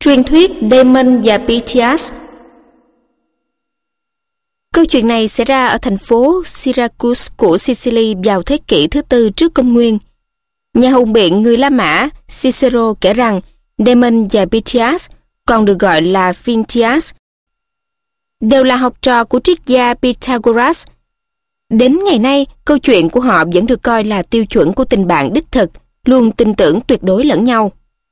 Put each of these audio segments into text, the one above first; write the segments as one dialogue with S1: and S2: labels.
S1: Truyền thuyết Damon và Pythias. Câu chuyện này xảy ra ở thành phố Syracuse của Sicily vào thế kỷ thứ tư trước công nguyên. Nhà hùng biện người La Mã Cicero kể rằng Damon và Pythias, còn được gọi là Phintias, đều là học trò của triết gia Pythagoras. Đến ngày nay, câu chuyện của họ vẫn được coi là tiêu chuẩn của tình bạn đích thực, luôn tin tưởng tuyệt đối lẫn nhau.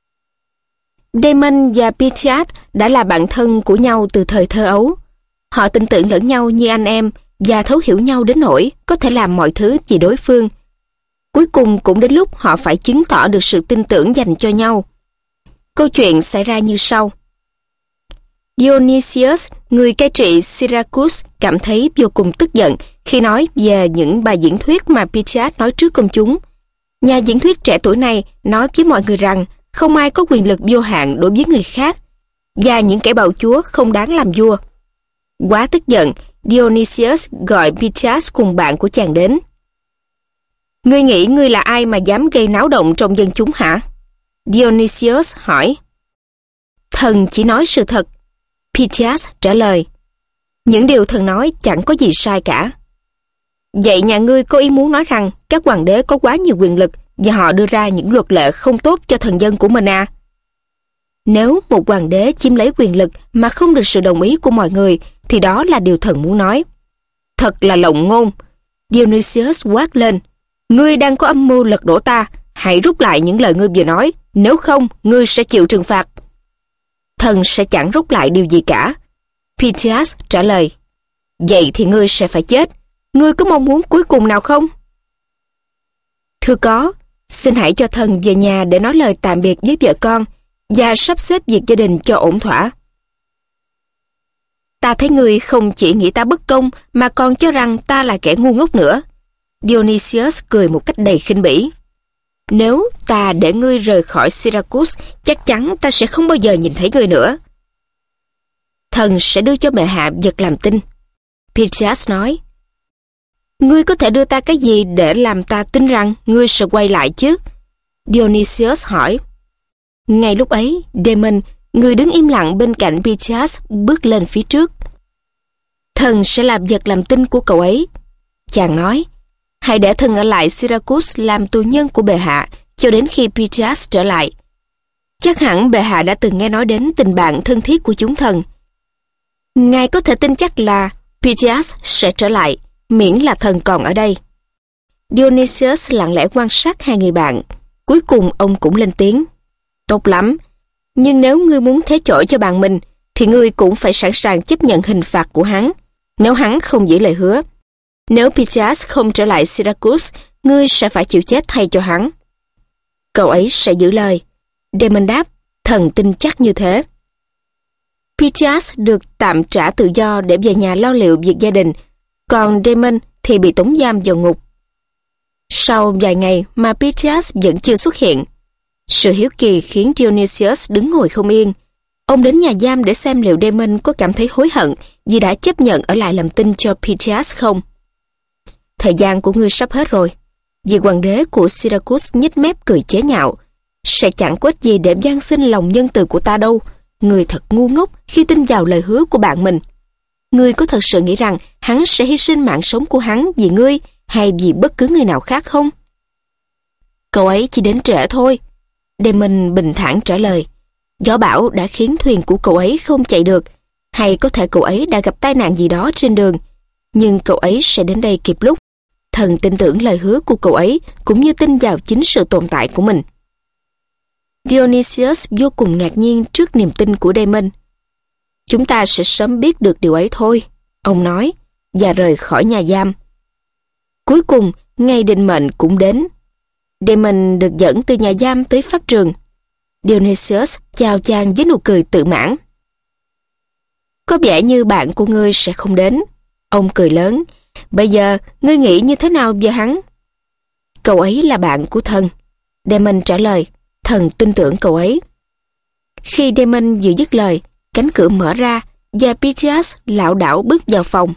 S1: Damon và Pythias đã là bạn thân của nhau từ thời thơ ấu. Họ tin tưởng lẫn nhau như anh em và thấu hiểu nhau đến nỗi có thể làm mọi thứ vì đối phương. Cuối cùng cũng đến lúc họ phải chứng tỏ được sự tin tưởng dành cho nhau. Câu chuyện xảy ra như sau. Dionysius, người cai trị Syracuse, cảm thấy vô cùng tức giận khi nói về những bài diễn thuyết mà Pythias nói trước công chúng. Nhà diễn thuyết trẻ tuổi này nói với mọi người rằng không ai có quyền lực vô hạn đối với người khác, và những kẻ bạo chúa không đáng làm vua. Quá tức giận, Dionysius gọi Pythias cùng bạn của chàng đến. Ngươi nghĩ ngươi là ai mà dám gây náo động trong dân chúng hả? Dionysius hỏi. Thần chỉ nói sự thật, Pythias trả lời. Những điều thần nói chẳng có gì sai cả. Vậy nhà ngươi có ý muốn nói rằng các hoàng đế có quá nhiều quyền lực và họ đưa ra những luật lệ không tốt cho thần dân của mình à? Nếu một hoàng đế chiếm lấy quyền lực mà không được sự đồng ý của mọi người thì đó là điều thần muốn nói. Thật là lộng ngôn. Dionysius quát lên. Ngươi đang có âm mưu lật đổ ta. Hãy rút lại những lời ngươi vừa nói. Nếu không, ngươi sẽ chịu trừng phạt. Thần sẽ chẳng rút lại điều gì cả. Pythias trả lời. Vậy thì ngươi sẽ phải chết. Ngươi có mong muốn cuối cùng nào không? Thưa có. Xin hãy cho thần về nhà để nói lời tạm biệt với vợ con và sắp xếp việc gia đình cho ổn thỏa. Ta thấy ngươi không chỉ nghĩ ta bất công mà còn cho rằng ta là kẻ ngu ngốc nữa. Dionysius cười một cách đầy khinh bỉ. Nếu ta để ngươi rời khỏi Syracuse, chắc chắn ta sẽ không bao giờ nhìn thấy ngươi nữa. Thần sẽ đưa cho bệ hạ vật làm tin. Pythias nói. Ngươi có thể đưa ta cái gì để làm ta tin rằng ngươi sẽ quay lại chứ? Dionysius hỏi. Ngay lúc ấy, Damon, người đứng im lặng bên cạnh Pythias, bước lên phía trước. Thần sẽ làm vật làm tin của cậu ấy. Chàng nói, hãy để thần ở lại Syracuse làm tù nhân của bệ hạ cho đến khi Pythias trở lại. Chắc hẳn bệ hạ đã từng nghe nói đến tình bạn thân thiết của chúng thần. Ngài có thể tin chắc là Pythias sẽ trở lại, miễn là thần còn ở đây. Dionysius lặng lẽ quan sát hai người bạn. Cuối cùng ông cũng lên tiếng. Tốt lắm, nhưng nếu ngươi muốn thế chỗ cho bạn mình, thì ngươi cũng phải sẵn sàng chấp nhận hình phạt của hắn, nếu hắn không giữ lời hứa. Nếu Pythias không trở lại Syracuse, ngươi sẽ phải chịu chết thay cho hắn. Cậu ấy sẽ giữ lời. Damon đáp, thần tin chắc như thế. Pythias được tạm trả tự do để về nhà lo liệu việc gia đình, còn Damon thì bị tống giam vào ngục. Sau vài ngày mà Pythias vẫn chưa xuất hiện, sự hiếu kỳ khiến Dionysius đứng ngồi không yên. Ông đến nhà giam để xem liệu Damon có cảm thấy hối hận vì đã chấp nhận ở lại làm tin cho Pythias không. Thời gian của ngươi sắp hết rồi. Vị hoàng đế của Syracuse nhếch mép cười chế nhạo. Sẽ chẳng có ích gì để van xin lòng nhân từ của ta đâu. Ngươi thật ngu ngốc khi tin vào lời hứa của bạn mình. Ngươi có thật sự nghĩ rằng hắn sẽ hy sinh mạng sống của hắn vì ngươi hay vì bất cứ người nào khác không? Cậu ấy chỉ đến trễ thôi. Damon bình thản trả lời. Gió bão đã khiến thuyền của cậu ấy không chạy được, hay có thể cậu ấy đã gặp tai nạn gì đó trên đường, nhưng cậu ấy sẽ đến đây kịp lúc. Thần tin tưởng lời hứa của cậu ấy cũng như tin vào chính sự tồn tại của mình. Dionysius vô cùng ngạc nhiên trước niềm tin của Damon. Chúng ta sẽ sớm biết được điều ấy thôi, ông nói, và rời khỏi nhà giam. Cuối cùng, ngày định mệnh cũng đến. Damon được dẫn từ nhà giam tới pháp trường. Dionysius chào chàng với nụ cười tự mãn. Có vẻ như bạn của ngươi sẽ không đến. Ông cười lớn. Bây giờ, ngươi nghĩ như thế nào về hắn? Cậu ấy là bạn của thần. Damon trả lời. Thần tin tưởng cậu ấy. Khi Damon vừa dứt lời, cánh cửa mở ra và Pythias lảo đảo bước vào phòng.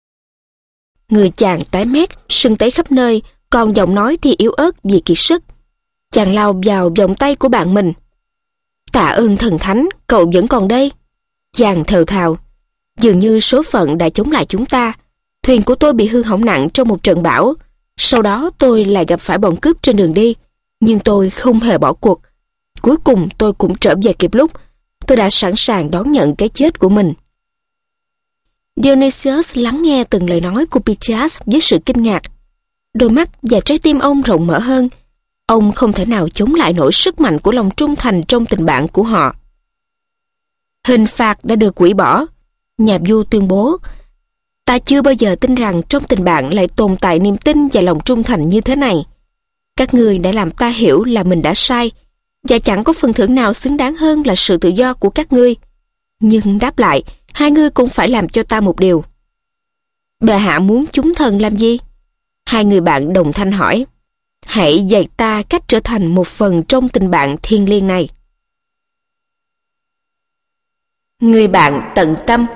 S1: Người chàng tái mét, sưng tấy khắp nơi, còn giọng nói thì yếu ớt vì kiệt sức. Chàng lao vào vòng tay của bạn mình. Tạ ơn thần thánh, cậu vẫn còn đây. Chàng thều thào. Dường như số phận đã chống lại chúng ta. Thuyền của tôi bị hư hỏng nặng trong một trận bão. Sau đó tôi lại gặp phải bọn cướp trên đường đi. Nhưng tôi không hề bỏ cuộc. Cuối cùng tôi cũng trở về kịp lúc. Tôi đã sẵn sàng đón nhận cái chết của mình. Dionysius lắng nghe từng lời nói của Pythias với sự kinh ngạc. Đôi mắt và trái tim ông rộng mở hơn. Ông không thể nào chống lại nổi sức mạnh của lòng trung thành trong tình bạn của họ. Hình phạt đã được hủy bỏ. Nhà vua tuyên bố, ta chưa bao giờ tin rằng trong tình bạn lại tồn tại niềm tin và lòng trung thành như thế này. Các ngươi đã làm ta hiểu là mình đã sai, và chẳng có phần thưởng nào xứng đáng hơn là sự tự do của các ngươi. Nhưng đáp lại, hai ngươi cũng phải làm cho ta một điều. Bệ hạ muốn chúng thần làm gì? Hai người bạn đồng thanh hỏi. Hãy dạy ta cách trở thành một phần trong tình bạn thiêng liêng này. Người bạn tận tâm.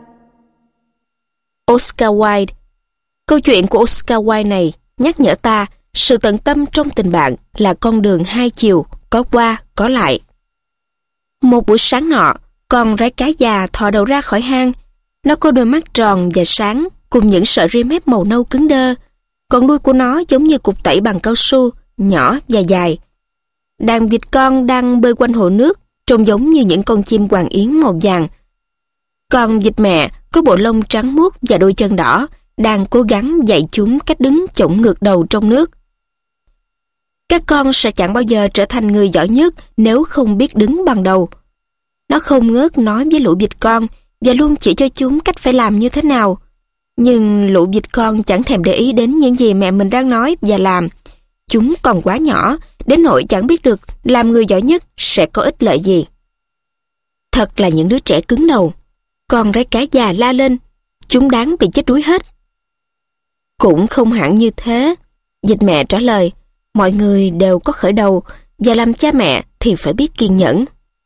S1: Oscar Wilde. Câu chuyện của Oscar Wilde này nhắc nhở ta sự tận tâm trong tình bạn là con đường hai chiều, có qua, có lại. Một buổi sáng nọ, con rái cá già thò đầu ra khỏi hang. Nó có đôi mắt tròn và sáng cùng những sợi ria mép màu nâu cứng đơ. Còn đuôi của nó giống như cục tẩy bằng cao su, nhỏ và dài. Đàn vịt con đang bơi quanh hồ nước, trông giống như những con chim hoàng yến màu vàng. Còn vịt mẹ có bộ lông trắng muốt và đôi chân đỏ, đang cố gắng dạy chúng cách đứng chổng ngược đầu trong nước. Các con sẽ chẳng bao giờ trở thành người giỏi nhất nếu không biết đứng bằng đầu. Nó không ngớt nói với lũ vịt con và luôn chỉ cho chúng cách phải làm như thế nào. Nhưng lũ vịt con chẳng thèm để ý đến những gì mẹ mình đang nói và làm. Chúng còn quá nhỏ, đến nỗi chẳng biết được làm người giỏi nhất sẽ có ích lợi gì. Thật là những đứa trẻ cứng đầu. Con rái cá già la lên, chúng đáng bị chết đuối hết. Cũng không hẳn như thế, vịt mẹ trả lời. Mọi người đều có khởi đầu, và làm cha mẹ thì phải biết kiên nhẫn.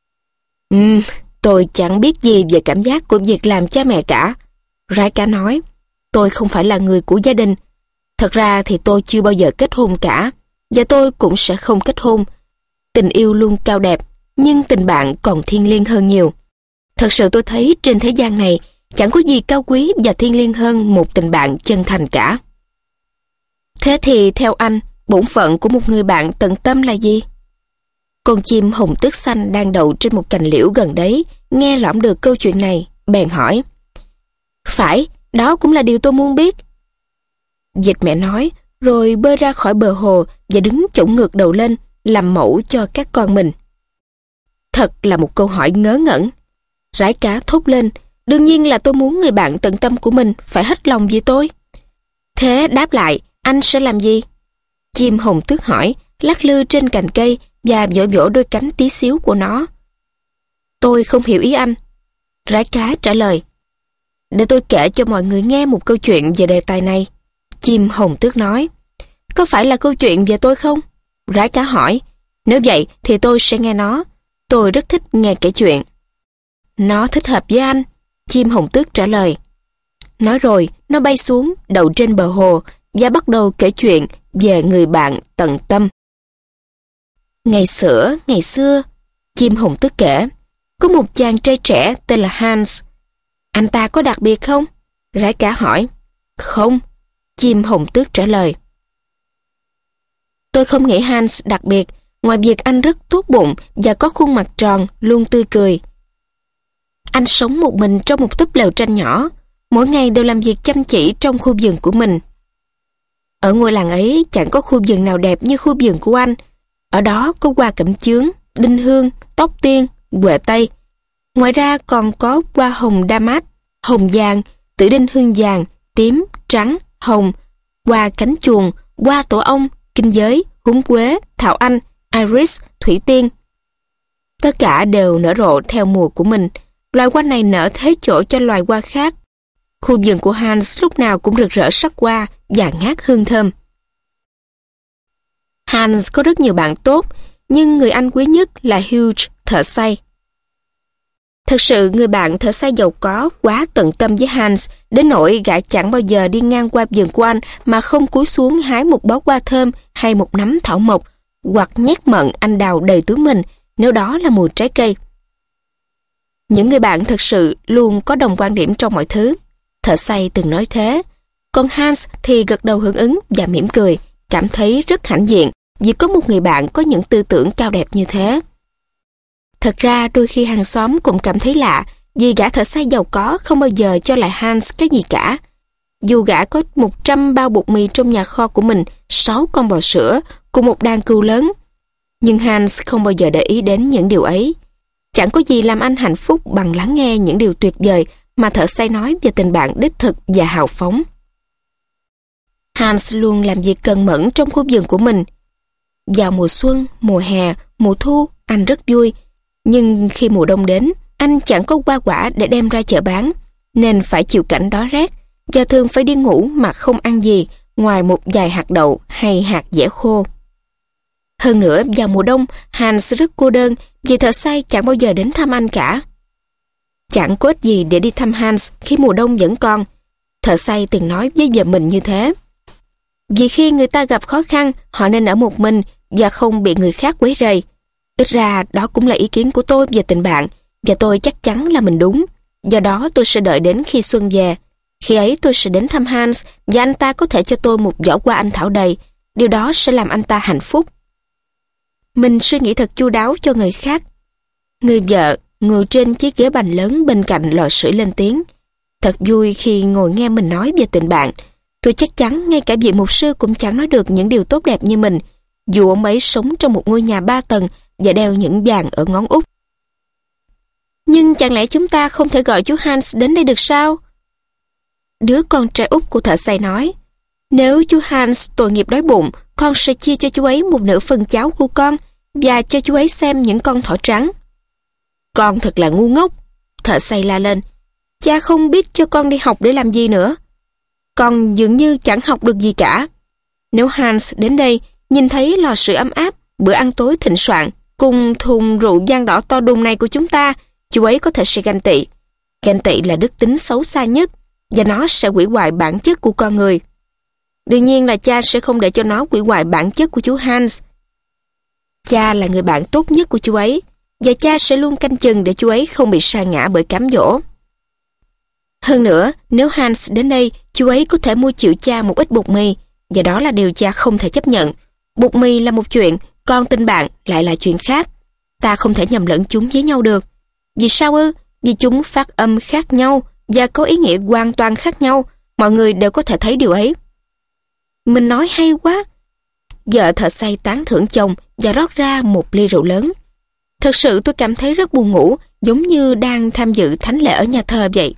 S1: Tôi chẳng biết gì về cảm giác của việc làm cha mẹ cả. Rái cá nói, tôi không phải là người của gia đình. Thật ra thì tôi chưa bao giờ kết hôn cả, và tôi cũng sẽ không kết hôn. Tình yêu luôn cao đẹp, nhưng tình bạn còn thiêng liêng hơn nhiều. Thật sự tôi thấy trên thế gian này chẳng có gì cao quý và thiêng liêng hơn một tình bạn chân thành cả. Thế thì theo anh, bổn phận của một người bạn tận tâm là gì? Con chim hồng tước xanh đang đậu trên một cành liễu gần đấy, nghe lỏm được câu chuyện này, bèn hỏi. Phải, đó cũng là điều tôi muốn biết. Vịt mẹ nói, rồi bơi ra khỏi bờ hồ và đứng chổng ngược đầu lên, làm mẫu cho các con mình. Thật là một câu hỏi ngớ ngẩn. Rái cá thốt lên, đương nhiên là tôi muốn người bạn tận tâm của mình phải hết lòng vì tôi. Thế đáp lại, anh sẽ làm gì? Chim hồng tước hỏi, lắc lư trên cành cây và vỗ vỗ đôi cánh tí xíu của nó. Tôi không hiểu ý anh. Rái cá trả lời. Để tôi kể cho mọi người nghe một câu chuyện về đề tài này. Chim hồng tước nói. Có phải là câu chuyện về tôi không? Rái cá hỏi. Nếu vậy thì tôi sẽ nghe nó. Tôi rất thích nghe kể chuyện. Nó thích hợp với anh. Chim hồng tước trả lời. Nói rồi, nó bay xuống, đậu trên bờ hồ và bắt đầu kể chuyện về người bạn tận tâm. Ngày xưa, chim hồng tước kể, có một chàng trai trẻ tên là Hans. Anh ta có đặc biệt không? Rái cá hỏi. Không, chim hồng tước trả lời. Tôi không nghĩ Hans đặc biệt, ngoài việc anh rất tốt bụng và có khuôn mặt tròn, luôn tươi cười. Anh sống một mình trong một túp lều tranh nhỏ, mỗi ngày đều làm việc chăm chỉ trong khu vườn của mình. Ở ngôi làng ấy chẳng có khu vườn nào đẹp như khu vườn của anh. Ở đó có hoa cẩm chướng, đinh hương, tóc tiên, huệ tây. Ngoài ra còn có hoa hồng damat, hồng vàng, tử đinh hương vàng, tím, trắng, hồng, hoa cánh chuồn, hoa tổ ong, kinh giới, húng quế, thảo anh, iris, thủy tiên. Tất cả đều nở rộ theo mùa của mình. Loài hoa này nở thế chỗ cho loài hoa khác. Khu vườn của Hans lúc nào cũng rực rỡ sắc hoa và ngát hương thơm. Hans có rất nhiều bạn tốt, nhưng người anh quý nhất là Hugh, thợ xây. Thật sự người bạn thợ xây giàu có quá tận tâm với Hans, đến nỗi gã chẳng bao giờ đi ngang qua vườn của anh mà không cúi xuống hái một bó hoa thơm hay một nắm thảo mộc, hoặc nhét mận anh đào đầy túi mình nếu đó là mùi trái cây. Những người bạn thực sự luôn có đồng quan điểm trong mọi thứ. Thợ xây từng nói thế. Còn Hans thì gật đầu hưởng ứng và mỉm cười, cảm thấy rất hãnh diện vì có một người bạn có những tư tưởng cao đẹp như thế. Thật ra đôi khi hàng xóm cũng cảm thấy lạ vì gã thợ xây giàu có không bao giờ cho lại Hans cái gì cả. Dù gã có 100 bao bột mì trong nhà kho của mình, 6 con bò sữa cùng một đàn cừu lớn. Nhưng Hans không bao giờ để ý đến những điều ấy. Chẳng có gì làm anh hạnh phúc bằng lắng nghe những điều tuyệt vời mà thợ xây nói về tình bạn đích thực và hào phóng. Hans luôn làm việc cần mẫn trong khu vườn của mình. Vào mùa xuân, mùa hè, mùa thu, anh rất vui. Nhưng khi mùa đông đến, anh chẳng có hoa quả để đem ra chợ bán, nên phải chịu cảnh đói rét và thường phải đi ngủ mà không ăn gì ngoài một vài hạt đậu hay hạt dẻ khô. Hơn nữa, vào mùa đông, Hans rất cô đơn vì thợ xây chẳng bao giờ đến thăm anh cả. Chẳng có ích gì để đi thăm Hans khi mùa đông vẫn còn. Thợ xây từng nói với vợ mình như thế. Vì khi người ta gặp khó khăn, họ nên ở một mình và không bị người khác quấy rầy. Ít ra đó cũng là ý kiến của tôi về tình bạn, và tôi chắc chắn là mình đúng. Do đó tôi sẽ đợi đến khi xuân về. Khi ấy tôi sẽ đến thăm Hans và anh ta có thể cho tôi một giỏ hoa anh thảo đầy. Điều đó sẽ làm anh ta hạnh phúc. Mình suy nghĩ thật chu đáo cho người khác. Người vợ ngồi trên chiếc ghế bành lớn bên cạnh lò sưởi lên tiếng. Thật vui khi ngồi nghe mình nói về tình bạn. Tôi chắc chắn ngay cả vị mục sư cũng chẳng nói được những điều tốt đẹp như mình, dù ông ấy sống trong một ngôi nhà 3 tầng và đeo những vàng ở ngón út. Nhưng chẳng lẽ chúng ta không thể gọi chú Hans đến đây được sao? Đứa con trai út của thợ xây nói, nếu chú Hans tội nghiệp đói bụng, con sẽ chia cho chú ấy một nửa phần cháo của con và cho chú ấy xem những con thỏ trắng. Con thật là ngu ngốc, thợ xây la lên. Cha không biết cho con đi học để làm gì nữa. Con dường như chẳng học được gì cả. Nếu Hans đến đây, nhìn thấy lò sưởi ấm áp, bữa ăn tối thịnh soạn, cùng thùng rượu vang đỏ to đùng này của chúng ta, chú ấy có thể sẽ ganh tị. Ganh tị là đức tính xấu xa nhất, và nó sẽ hủy hoại bản chất của con người. Đương nhiên là cha sẽ không để cho nó hủy hoại bản chất của chú Hans. Cha là người bạn tốt nhất của chú ấy, và cha sẽ luôn canh chừng để chú ấy không bị sa ngã bởi cám dỗ. Hơn nữa, nếu Hans đến đây, chú ấy có thể mua chịu cha một ít bột mì, và đó là điều cha không thể chấp nhận. Bột mì là một chuyện, còn tình bạn lại là chuyện khác. Ta không thể nhầm lẫn chúng với nhau được. Vì sao ư? Vì chúng phát âm khác nhau và có ý nghĩa hoàn toàn khác nhau. Mọi người đều có thể thấy điều ấy. Mình nói hay quá. Vợ thợ xây tán thưởng chồng và rót ra một ly rượu lớn. Thật sự tôi cảm thấy rất buồn ngủ, giống như đang tham dự thánh lễ ở nhà thờ vậy.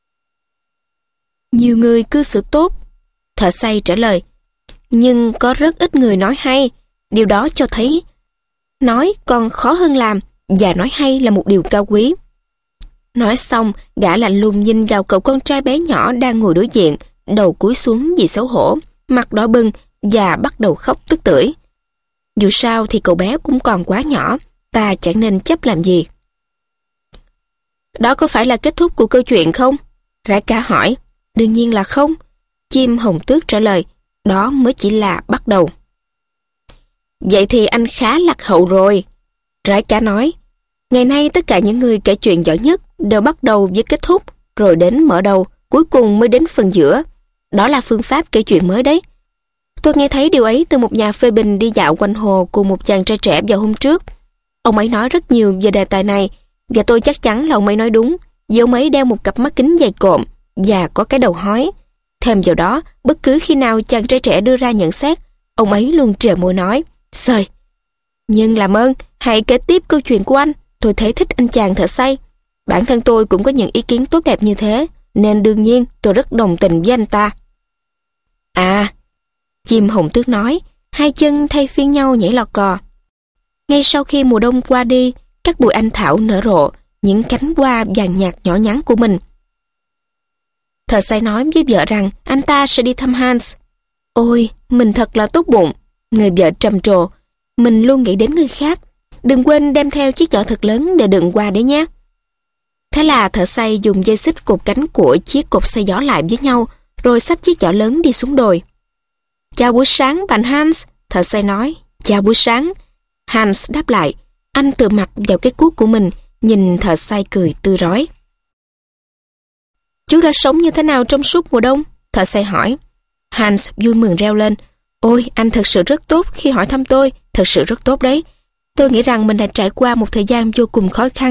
S1: Nhiều người cư xử tốt, thợ xây trả lời. Nhưng có rất ít người nói hay. Điều đó cho thấy nói còn khó hơn làm, và nói hay là một điều cao quý. Nói xong, gã lạnh lùng nhìn vào cậu con trai bé nhỏ đang ngồi đối diện, đầu cúi xuống vì xấu hổ, mặt đỏ bừng và bắt đầu khóc tức tưởi. Dù sao thì cậu bé cũng còn quá nhỏ, ta chẳng nên chấp làm gì. Đó có phải là kết thúc của câu chuyện không? Rái cá hỏi. Đương nhiên là không. Chim hồng tước trả lời. Đó mới chỉ là bắt đầu. Vậy thì anh khá lạc hậu rồi. Rái cá nói. Ngày nay tất cả những người kể chuyện giỏi nhất đều bắt đầu với kết thúc, rồi đến mở đầu, cuối cùng mới đến phần giữa. Đó là phương pháp kể chuyện mới đấy. Tôi nghe thấy điều ấy từ một nhà phê bình đi dạo quanh hồ cùng một chàng trai trẻ vào hôm trước. Ông ấy nói rất nhiều về đề tài này, và tôi chắc chắn là ông ấy nói đúng, vì ông ấy đeo một cặp mắt kính dày cộm và có cái đầu hói. Thêm vào đó, bất cứ khi nào chàng trai trẻ đưa ra nhận xét, ông ấy luôn trề môi nói, Sời! Nhưng làm ơn, hãy kể tiếp câu chuyện của anh. Tôi thấy thích anh chàng thợ xây. Bản thân tôi cũng có những ý kiến tốt đẹp như thế, nên đương nhiên tôi rất đồng tình với anh ta. À, chim hồng tước nói, hai chân thay phiên nhau nhảy lò cò. Ngay sau khi mùa đông qua đi, các bụi anh thảo nở rộ, những cánh hoa vàng nhạt nhỏ nhắn của mình. Thợ xây nói với vợ rằng anh ta sẽ đi thăm Hans. Ôi, mình thật là tốt bụng. Người vợ trầm trồ. Mình luôn nghĩ đến người khác. Đừng quên đem theo chiếc giỏ thật lớn để đựng qua đấy nhé. Thế là thợ xây dùng dây xích cột cánh của chiếc cột xây giỏ lại với nhau, rồi xách chiếc giỏ lớn đi xuống đồi. Chào buổi sáng bạn Hans, thợ xây nói. Chào buổi sáng. Hans đáp lại. Anh tựa mặt vào cái cuốc của mình, nhìn thợ xây cười tươi rói. Chú đã sống như thế nào trong suốt mùa đông? Thợ xây hỏi. Hans vui mừng reo lên. Ôi, anh thật sự rất tốt khi hỏi thăm tôi, thật sự rất tốt đấy. Tôi nghĩ rằng mình đã trải qua một thời gian vô cùng khó khăn.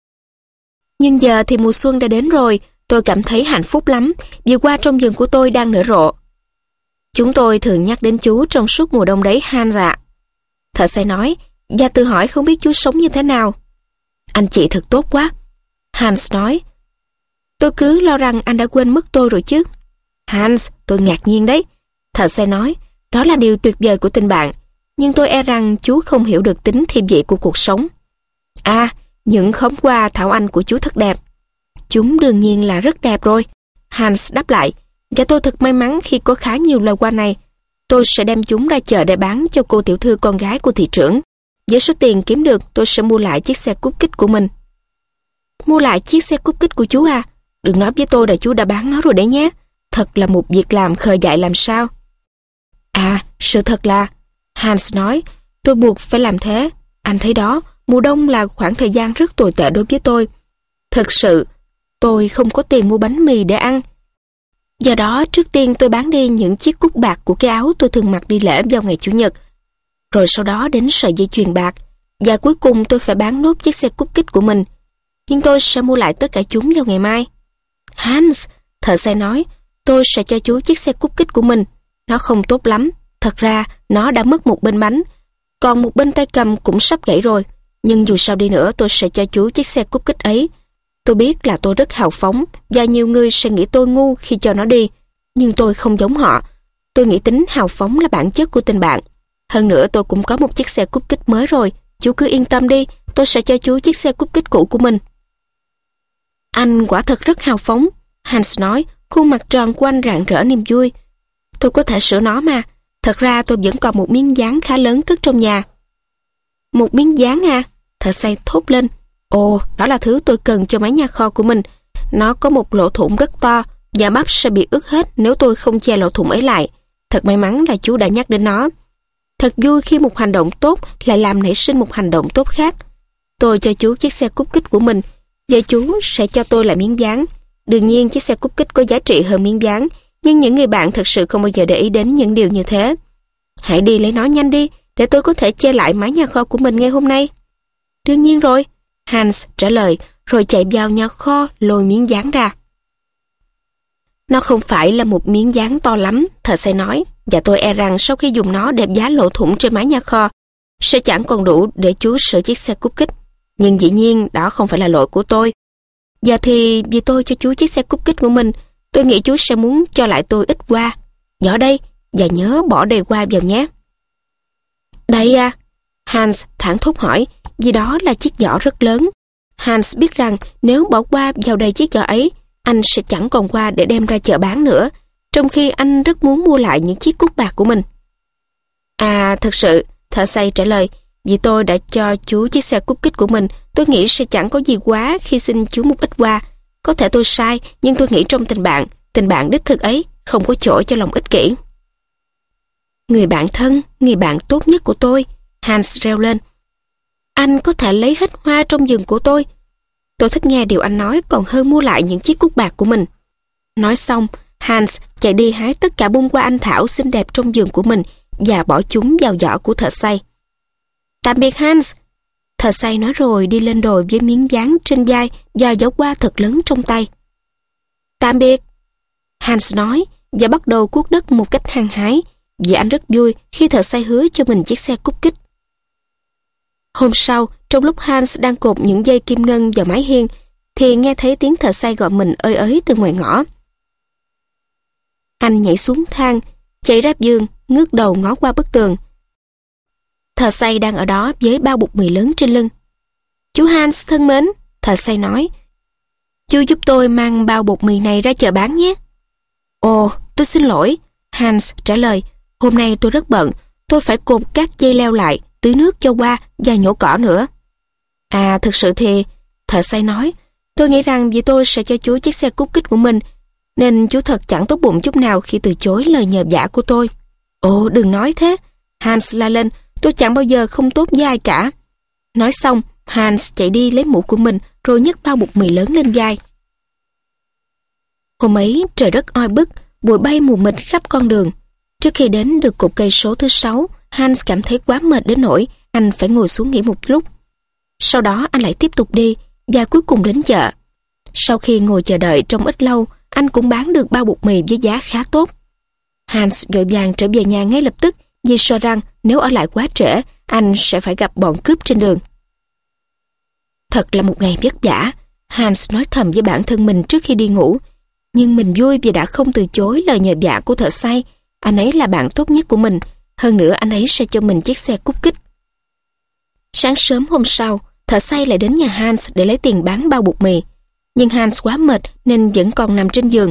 S1: Nhưng giờ thì mùa xuân đã đến rồi, tôi cảm thấy hạnh phúc lắm, vì hoa trong vườn của tôi đang nở rộ. Chúng tôi thường nhắc đến chú trong suốt mùa đông đấy, Hans ạ. Thợ xây nói, và tự hỏi không biết chú sống như thế nào. Anh chị thật tốt quá. Hans nói, tôi cứ lo rằng anh đã quên mất tôi rồi chứ. Hans, tôi ngạc nhiên đấy. Thợ xây nói, đó là điều tuyệt vời của tình bạn, nhưng tôi e rằng chú không hiểu được tính thiên vị của cuộc sống. À, những khóm hoa thảo anh của chú thật đẹp. Chúng đương nhiên là rất đẹp rồi. Hans đáp lại, và tôi thật may mắn khi có khá nhiều loài hoa này. Tôi sẽ đem chúng ra chợ để bán cho cô tiểu thư con gái của thị trưởng. Với số tiền kiếm được, tôi sẽ mua lại chiếc xe cúp kích của mình. Mua lại chiếc xe cúp kích của chú à? Đừng nói với tôi là chú đã bán nó rồi đấy nhé. Thật là một việc làm khờ dại làm sao. À, sự thật là, Hans nói, tôi buộc phải làm thế. Anh thấy đó, mùa đông là khoảng thời gian rất tồi tệ đối với tôi. Thật sự, tôi không có tiền mua bánh mì để ăn. Do đó, trước tiên tôi bán đi những chiếc cúc bạc của cái áo tôi thường mặc đi lễ vào ngày Chủ nhật. Rồi sau đó đến sợi dây chuyền bạc. Và cuối cùng tôi phải bán nốt chiếc xe cúp kích của mình. Nhưng tôi sẽ mua lại tất cả chúng vào ngày mai. Hans, thợ xây nói, tôi sẽ cho chú chiếc xe cúp kích của mình. Nó không tốt lắm. Thật ra, nó đã mất một bên bánh. Còn một bên tay cầm cũng sắp gãy rồi. Nhưng dù sao đi nữa tôi sẽ cho chú chiếc xe cúp kích ấy. Tôi biết là tôi rất hào phóng và nhiều người sẽ nghĩ tôi ngu khi cho nó đi. Nhưng tôi không giống họ. Tôi nghĩ tính hào phóng là bản chất của tình bạn. Hơn nữa tôi cũng có một chiếc xe cúp kích mới rồi. Chú cứ yên tâm đi, tôi sẽ cho chú chiếc xe cúp kích cũ của mình. Anh quả thật rất hào phóng, Hans nói, khuôn mặt tròn của anh rạng rỡ niềm vui. Tôi có thể sửa nó mà. Thật ra tôi vẫn còn một miếng dán khá lớn cất trong nhà. Một miếng dán à? Thợ xây thốt lên. Ồ, đó là thứ tôi cần cho mái nhà kho của mình. Nó có một lỗ thủng rất to và bắp sẽ bị ướt hết nếu tôi không che lỗ thủng ấy lại. Thật may mắn là chú đã nhắc đến nó. Thật vui khi một hành động tốt lại làm nảy sinh một hành động tốt khác. Tôi cho chú chiếc xe cúp kích của mình và chú sẽ cho tôi lại miếng dán. Đương nhiên chiếc xe cúp kích có giá trị hơn miếng dán, nhưng những người bạn thật sự không bao giờ để ý đến những điều như thế. Hãy đi lấy nó nhanh đi, để tôi có thể che lại mái nhà kho của mình ngay hôm nay. Đương nhiên rồi, Hans trả lời, rồi chạy vào nhà kho lôi miếng dán ra. Nó không phải là một miếng dán to lắm, thợ xây nói, và tôi e rằng sau khi dùng nó để vá lỗ thủng trên mái nhà kho, sẽ chẳng còn đủ để chú sửa chiếc xe cúp kích. Nhưng dĩ nhiên đó không phải là lỗi của tôi. Giờ thì vì tôi cho chú chiếc xe cúp kích của mình, tôi nghĩ chú sẽ muốn cho lại tôi ít hoa. Giỏ đây, và nhớ bỏ đầy hoa vào nhé. Đây à? Hans thảng thốt hỏi, vì đó là chiếc giỏ rất lớn. Hans biết rằng nếu bỏ hoa vào đầy chiếc giỏ ấy, anh sẽ chẳng còn hoa để đem ra chợ bán nữa, trong khi anh rất muốn mua lại những chiếc cúc bạc của mình. À, thật sự, thợ xây trả lời, vì tôi đã cho chú chiếc xe cúp kích của mình, tôi nghĩ sẽ chẳng có gì quá khi xin chú một ít hoa. Có thể tôi sai, nhưng tôi nghĩ trong tình bạn đích thực ấy, không có chỗ cho lòng ích kỷ. Người bạn thân, người bạn tốt nhất của tôi, Hans reo lên. Anh có thể lấy hết hoa trong vườn của tôi. Tôi thích nghe điều anh nói còn hơn mua lại những chiếc cúc bạc của mình. Nói xong, Hans chạy đi hái tất cả bông hoa anh thảo xinh đẹp trong vườn của mình và bỏ chúng vào giỏ của thợ xây. Tạm biệt Hans, thợ xây nói rồi đi lên đồi với miếng dán trên vai và giỏ hoa thật lớn trong tay. Tạm biệt, Hans nói và bắt đầu cuốc đất một cách hăng hái, vì anh rất vui khi thợ xây hứa cho mình chiếc xe cúp kích. Hôm sau, trong lúc Hans đang cột những dây kim ngân vào mái hiên, thì nghe thấy tiếng thợ xây gọi mình ơi ới từ ngoài ngõ. Anh nhảy xuống thang, chạy ra vườn, ngước đầu ngó qua bức tường. Thợ xây đang ở đó với bao bột mì lớn trên lưng. Chú Hans thân mến, thợ xây nói, chú giúp tôi mang bao bột mì này ra chợ bán nhé. Ồ, tôi xin lỗi, Hans trả lời, hôm nay tôi rất bận, tôi phải cột các dây leo lại, tưới nước cho hoa và nhổ cỏ nữa. À, thực sự thì, thợ xây nói, tôi nghĩ rằng vì tôi sẽ cho chú chiếc xe cúp kích của mình, nên chú thật chẳng tốt bụng chút nào khi từ chối lời nhờ vả của tôi. Ồ, đừng nói thế, Hans la lên, tôi chẳng bao giờ không tốt với ai cả. Nói xong, Hans chạy đi lấy mũ của mình rồi nhấc bao bột mì lớn lên vai. Hôm ấy trời rất oi bức, bụi bay mù mịt khắp con đường. Trước khi đến được cột cây số thứ 6, Hans cảm thấy quá mệt đến nỗi anh phải ngồi xuống nghỉ một lúc. Sau đó anh lại tiếp tục đi và cuối cùng đến chợ. Sau khi ngồi chờ đợi trong ít lâu, anh cũng bán được bao bột mì với giá khá tốt. Hans vội vàng trở về nhà ngay lập tức vì sợ rằng nếu ở lại quá trễ, anh sẽ phải gặp bọn cướp trên đường. Thật là một ngày vất vả, Hans nói thầm với bản thân mình trước khi đi ngủ. Nhưng mình vui vì đã không từ chối lời nhờ vả của thợ xây. Anh ấy là bạn tốt nhất của mình. Hơn nữa anh ấy sẽ cho mình chiếc xe cúp kích. Sáng sớm hôm sau, thợ xây lại đến nhà Hans để lấy tiền bán bao bột mì. Nhưng Hans quá mệt nên vẫn còn nằm trên giường.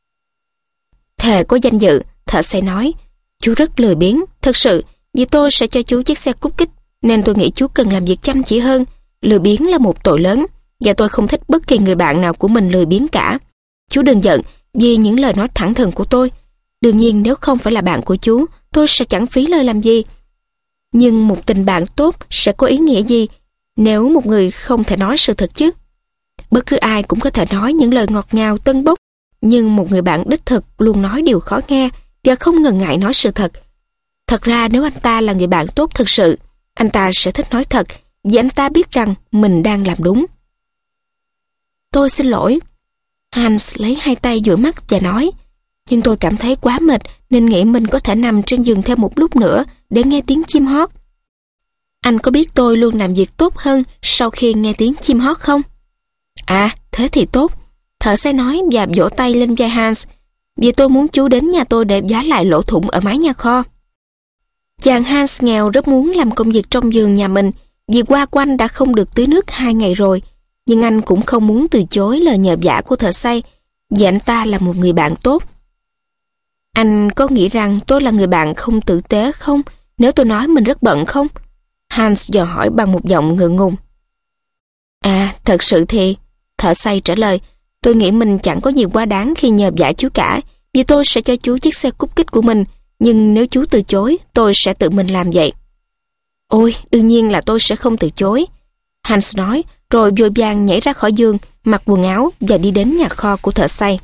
S1: Thề có danh dự, thợ xây nói. Chú rất lười biếng, thật sự, vì tôi sẽ cho chú chiếc xe cúp kích, nên tôi nghĩ chú cần làm việc chăm chỉ hơn. Lười biếng là một tội lớn, và tôi không thích bất kỳ người bạn nào của mình lười biếng cả. Chú đừng giận vì những lời nói thẳng thừng của tôi. Đương nhiên nếu không phải là bạn của chú, tôi sẽ chẳng phí lời làm gì. Nhưng một tình bạn tốt sẽ có ý nghĩa gì nếu một người không thể nói sự thật chứ? Bất cứ ai cũng có thể nói những lời ngọt ngào tâng bốc, nhưng một người bạn đích thực luôn nói điều khó nghe và không ngần ngại nói sự thật. Thật ra nếu anh ta là người bạn tốt thực sự, anh ta sẽ thích nói thật vì anh ta biết rằng mình đang làm đúng. Tôi xin lỗi. Hans lấy hai tay dụi mắt và nói, nhưng tôi cảm thấy quá mệt nên nghĩ mình có thể nằm trên giường thêm một lúc nữa để nghe tiếng chim hót. Anh có biết tôi luôn làm việc tốt hơn sau khi nghe tiếng chim hót không? À, thế thì tốt. Thợ xây nói và vỗ tay lên vai Hans, vì tôi muốn chú đến nhà tôi để vá lại lỗ thủng ở mái nhà kho. Chàng Hans nghèo rất muốn làm công việc trong vườn nhà mình vì hoa của anh đã không được tưới nước 2 ngày rồi. Nhưng anh cũng không muốn từ chối lời nhờ vả của thợ xây vì anh ta là một người bạn tốt. Anh có nghĩ rằng tôi là người bạn không tử tế không nếu tôi nói mình rất bận không? Hans dò hỏi bằng một giọng ngượng ngùng. À, thật sự thì, thợ xây trả lời, tôi nghĩ mình chẳng có gì quá đáng khi nhờ vả chú cả, vì tôi sẽ cho chú chiếc xe cúp kích của mình, nhưng nếu chú từ chối, tôi sẽ tự mình làm vậy. Ôi, đương nhiên là tôi sẽ không từ chối, Hans nói, rồi vội vàng nhảy ra khỏi giường, mặc quần áo và đi đến nhà kho của thợ xây.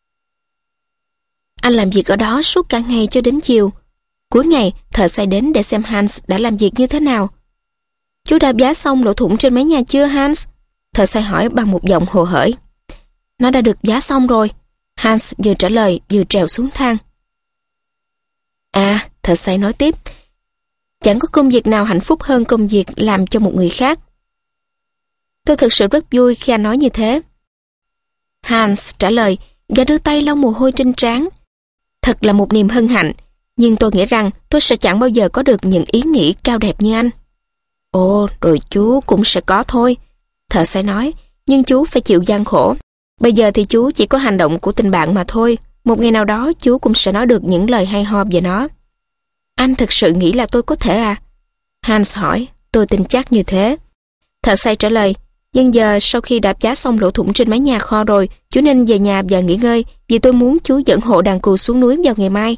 S1: Anh làm việc ở đó suốt cả ngày cho đến chiều. Cuối ngày, thợ xây đến để xem Hans đã làm việc như thế nào. Chú đã vá xong lỗ thủng trên mái nhà chưa Hans? Thợ xây hỏi bằng một giọng hồ hởi. Nó đã được vá xong rồi. Hans vừa trả lời vừa trèo xuống thang. À, thợ xây nói tiếp. Chẳng có công việc nào hạnh phúc hơn công việc làm cho một người khác. Tôi thực sự rất vui khi anh nói như thế. Hans trả lời và đưa tay lau mồ hôi trên trán. Thật là một niềm hân hạnh, nhưng tôi nghĩ rằng tôi sẽ chẳng bao giờ có được những ý nghĩ cao đẹp như anh. Ồ, rồi chú cũng sẽ có thôi. Thợ xây nói, nhưng chú phải chịu gian khổ. Bây giờ thì chú chỉ có hành động của tình bạn mà thôi. Một ngày nào đó chú cũng sẽ nói được những lời hay ho về nó. Anh thực sự nghĩ là tôi có thể à? Hans hỏi, tôi tin chắc như thế. Thợ xây trả lời, nhưng giờ sau khi đã vá xong lỗ thủng trên mái nhà kho rồi, chú nên về nhà và nghỉ ngơi vì tôi muốn chú dẫn hộ đàn cừu xuống núi vào ngày mai.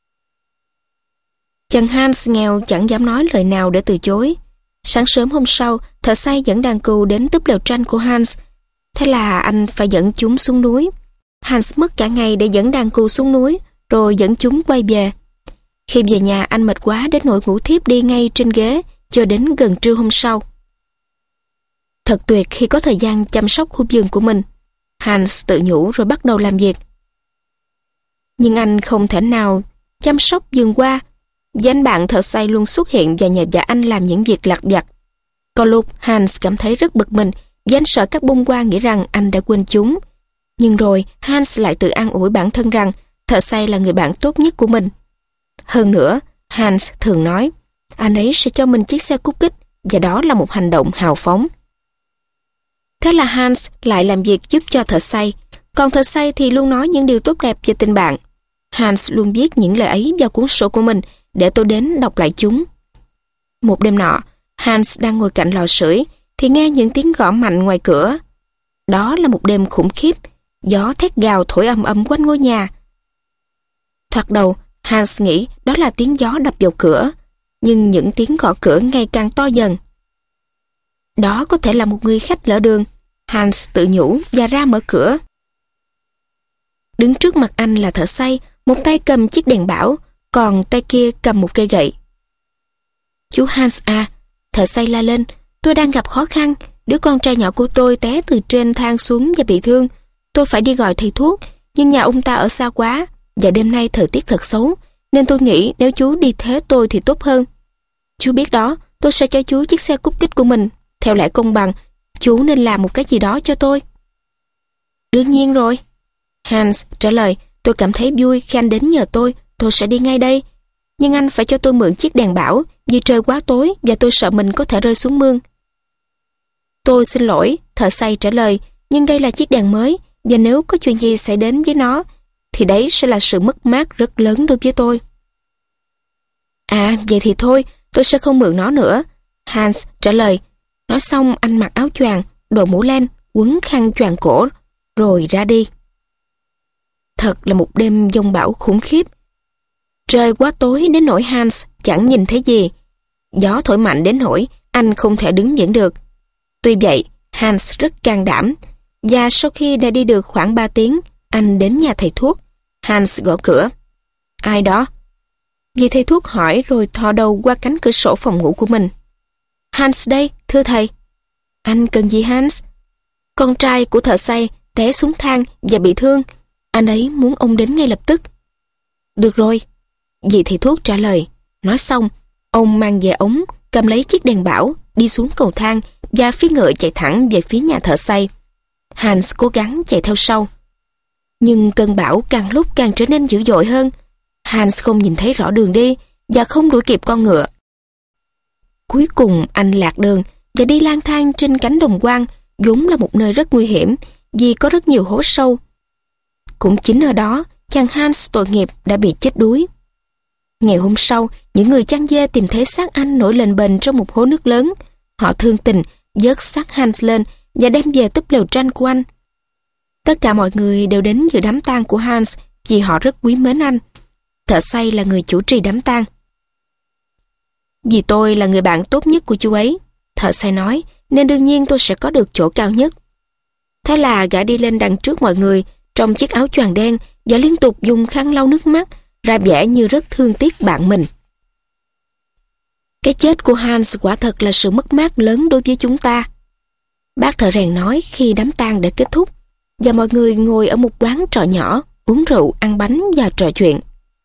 S1: Chàng Hans nghèo chẳng dám nói lời nào để từ chối. Sáng sớm hôm sau, thợ xây dẫn đàn cừu đến túp lều tranh của Hans. Thế là anh phải dẫn chúng xuống núi. Hans mất cả ngày để dẫn đàn cừu xuống núi, rồi dẫn chúng quay về. Khi về nhà anh mệt quá đến nỗi ngủ thiếp đi ngay trên ghế cho đến gần trưa hôm sau. Thật tuyệt khi có thời gian chăm sóc khu vườn của mình, Hans tự nhủ rồi bắt đầu làm việc. Nhưng anh không thể nào chăm sóc vườn hoa vì anh bạn thợ xây luôn xuất hiện và nhờ vả anh làm những việc lặt vặt. Có lúc Hans cảm thấy rất bực mình vì anh sợ các bông hoa nghĩ rằng anh đã quên chúng. Nhưng rồi Hans lại tự an ủi bản thân rằng thợ xây là người bạn tốt nhất của mình. Hơn nữa, Hans thường nói anh ấy sẽ cho mình chiếc xe cúp kích và đó là một hành động hào phóng. Thế là Hans lại làm việc giúp cho thợ xây, còn thợ xây thì luôn nói những điều tốt đẹp về tình bạn. Hans luôn viết những lời ấy vào cuốn sổ của mình để tôi đến đọc lại chúng. Một đêm nọ, Hans đang ngồi cạnh lò sưởi thì nghe những tiếng gõ mạnh ngoài cửa. Đó là một đêm khủng khiếp, gió thét gào thổi ầm ầm quanh ngôi nhà. Thoạt đầu, Hans nghĩ đó là tiếng gió đập vào cửa, nhưng những tiếng gõ cửa ngày càng to dần. Đó có thể là một người khách lỡ đường. Hans tự nhủ và ra mở cửa. Đứng trước mặt anh là thợ xây, một tay cầm chiếc đèn bão, còn tay kia cầm một cây gậy. Chú Hans à, thợ xây la lên, tôi đang gặp khó khăn. Đứa con trai nhỏ của tôi té từ trên thang xuống và bị thương. Tôi phải đi gọi thầy thuốc, nhưng nhà ông ta ở xa quá, và đêm nay thời tiết thật xấu, nên tôi nghĩ nếu chú đi thế tôi thì tốt hơn. Chú biết đó, tôi sẽ cho chú chiếc xe cúp kích của mình. Theo lẽ công bằng, chú nên làm một cái gì đó cho tôi. Đương nhiên rồi. Hans trả lời, tôi cảm thấy vui khi anh đến nhờ tôi sẽ đi ngay đây. Nhưng anh phải cho tôi mượn chiếc đèn bão, vì trời quá tối và tôi sợ mình có thể rơi xuống mương. Tôi xin lỗi, thợ xây trả lời, nhưng đây là chiếc đèn mới, và nếu có chuyện gì xảy đến với nó, thì đấy sẽ là sự mất mát rất lớn đối với tôi. À, vậy thì thôi, tôi sẽ không mượn nó nữa. Hans trả lời. Nói xong anh mặc áo choàng, đội mũ len, quấn khăn choàng cổ, rồi ra đi. Thật là một đêm giông bão khủng khiếp. Trời quá tối đến nỗi Hans chẳng nhìn thấy gì. Gió thổi mạnh đến nỗi anh không thể đứng vững được. Tuy vậy, Hans rất can đảm, và sau khi đã đi được khoảng 3 tiếng, anh đến nhà thầy thuốc. Hans gõ cửa. Ai đó? Vị thầy thuốc hỏi rồi thò đầu qua cánh cửa sổ phòng ngủ của mình. Hans đây, thưa thầy. Anh cần gì Hans? Con trai của thợ xây té xuống thang và bị thương. Anh ấy muốn ông đến ngay lập tức. Được rồi. Vị thầy thuốc trả lời. Nói xong, ông mang về ống, cầm lấy chiếc đèn bão, đi xuống cầu thang và phi ngựa chạy thẳng về phía nhà thợ xây. Hans cố gắng chạy theo sau. Nhưng cơn bão càng lúc càng trở nên dữ dội hơn. Hans không nhìn thấy rõ đường đi và không đuổi kịp con ngựa. Cuối cùng anh lạc đường và đi lang thang trên cánh đồng hoang, vốn là một nơi rất nguy hiểm vì có rất nhiều hố sâu. Cũng chính ở đó, chàng Hans tội nghiệp đã bị chết đuối. Ngày hôm sau, những người chăn dê tìm thấy xác anh nổi lềnh bềnh trong một hố nước lớn. Họ thương tình, vớt xác Hans lên và đem về túp lều tranh của anh. Tất cả mọi người đều đến dự đám tang của Hans vì họ rất quý mến anh. Thợ xây là người chủ trì đám tang. Vì tôi là người bạn tốt nhất của chú ấy, thợ xây nói, nên đương nhiên tôi sẽ có được chỗ cao nhất. Thế là gã đi lên đằng trước mọi người trong chiếc áo choàng đen và liên tục dùng khăn lau nước mắt, ra vẻ như rất thương tiếc bạn mình. Cái chết của Hans quả thật là sự mất mát lớn đối với chúng ta. Bác thợ rèn nói khi đám tang đã kết thúc và mọi người ngồi ở một quán trọ nhỏ, uống rượu, ăn bánh và trò chuyện.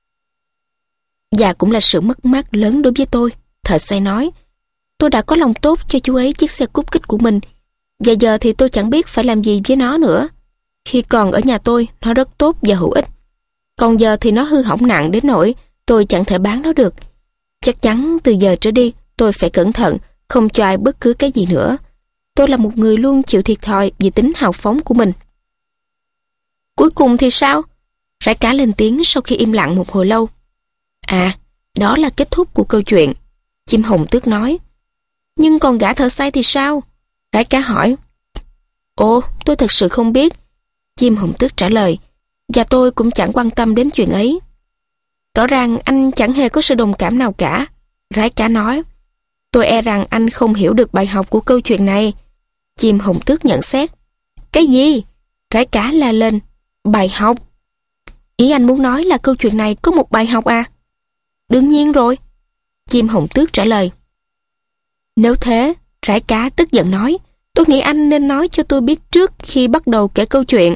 S1: Và cũng là sự mất mát lớn đối với tôi, thợ xây nói. Tôi đã có lòng tốt cho chú ấy chiếc xe cúp kích của mình, và giờ thì tôi chẳng biết phải làm gì với nó nữa. Khi còn ở nhà tôi, nó rất tốt và hữu ích. Còn giờ thì nó hư hỏng nặng đến nỗi tôi chẳng thể bán nó được. Chắc chắn từ giờ trở đi tôi phải cẩn thận, không cho ai bất cứ cái gì nữa. Tôi là một người luôn chịu thiệt thòi vì tính hào phóng của mình. Cuối cùng thì sao? Rái cá lên tiếng sau khi im lặng một hồi lâu. À, đó là kết thúc của câu chuyện, chim hồng tước nói. Nhưng còn gã thợ xây thì sao? Rái cá hỏi. Ồ, tôi thật sự không biết, chim hồng tước trả lời. Và tôi cũng chẳng quan tâm đến chuyện ấy. Rõ ràng anh chẳng hề có sự đồng cảm nào cả, rái cá nói. Tôi e rằng anh không hiểu được bài học của câu chuyện này, chim hồng tước nhận xét. Cái gì? Rái cá la lên. Bài học? Ý anh muốn nói là câu chuyện này có một bài học à? Đương nhiên rồi, chim hồng tước trả lời. Nếu thế, rái cá tức giận nói, tôi nghĩ anh nên nói cho tôi biết trước khi bắt đầu kể câu chuyện.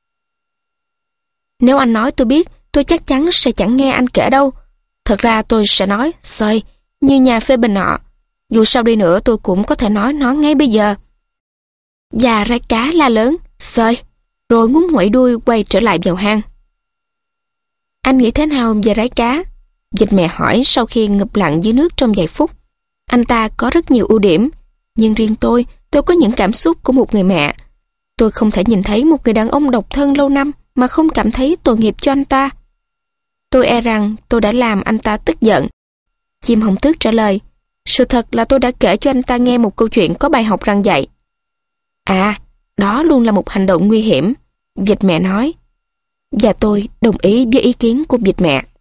S1: Nếu anh nói tôi biết, tôi chắc chắn sẽ chẳng nghe anh kể đâu. Thật ra tôi sẽ nói, xoay, như nhà phê bình nọ. Dù sao đi nữa tôi cũng có thể nói nó ngay bây giờ. Và rái cá la lớn, xoay, rồi ngúng ngoẩy đuôi quay trở lại vào hang. Anh nghĩ thế nào về rái cá? Vịt mẹ hỏi sau khi ngụp lặn dưới nước trong vài phút. Anh ta có rất nhiều ưu điểm, nhưng riêng tôi có những cảm xúc của một người mẹ. Tôi không thể nhìn thấy một người đàn ông độc thân lâu năm mà không cảm thấy tội nghiệp cho anh ta. Tôi e rằng tôi đã làm anh ta tức giận, chim hồng tước trả lời. Sự thật là tôi đã kể cho anh ta nghe một câu chuyện có bài học răn dạy. À, đó luôn là một hành động nguy hiểm, vịt mẹ nói. Và tôi đồng ý với ý kiến của vịt mẹ.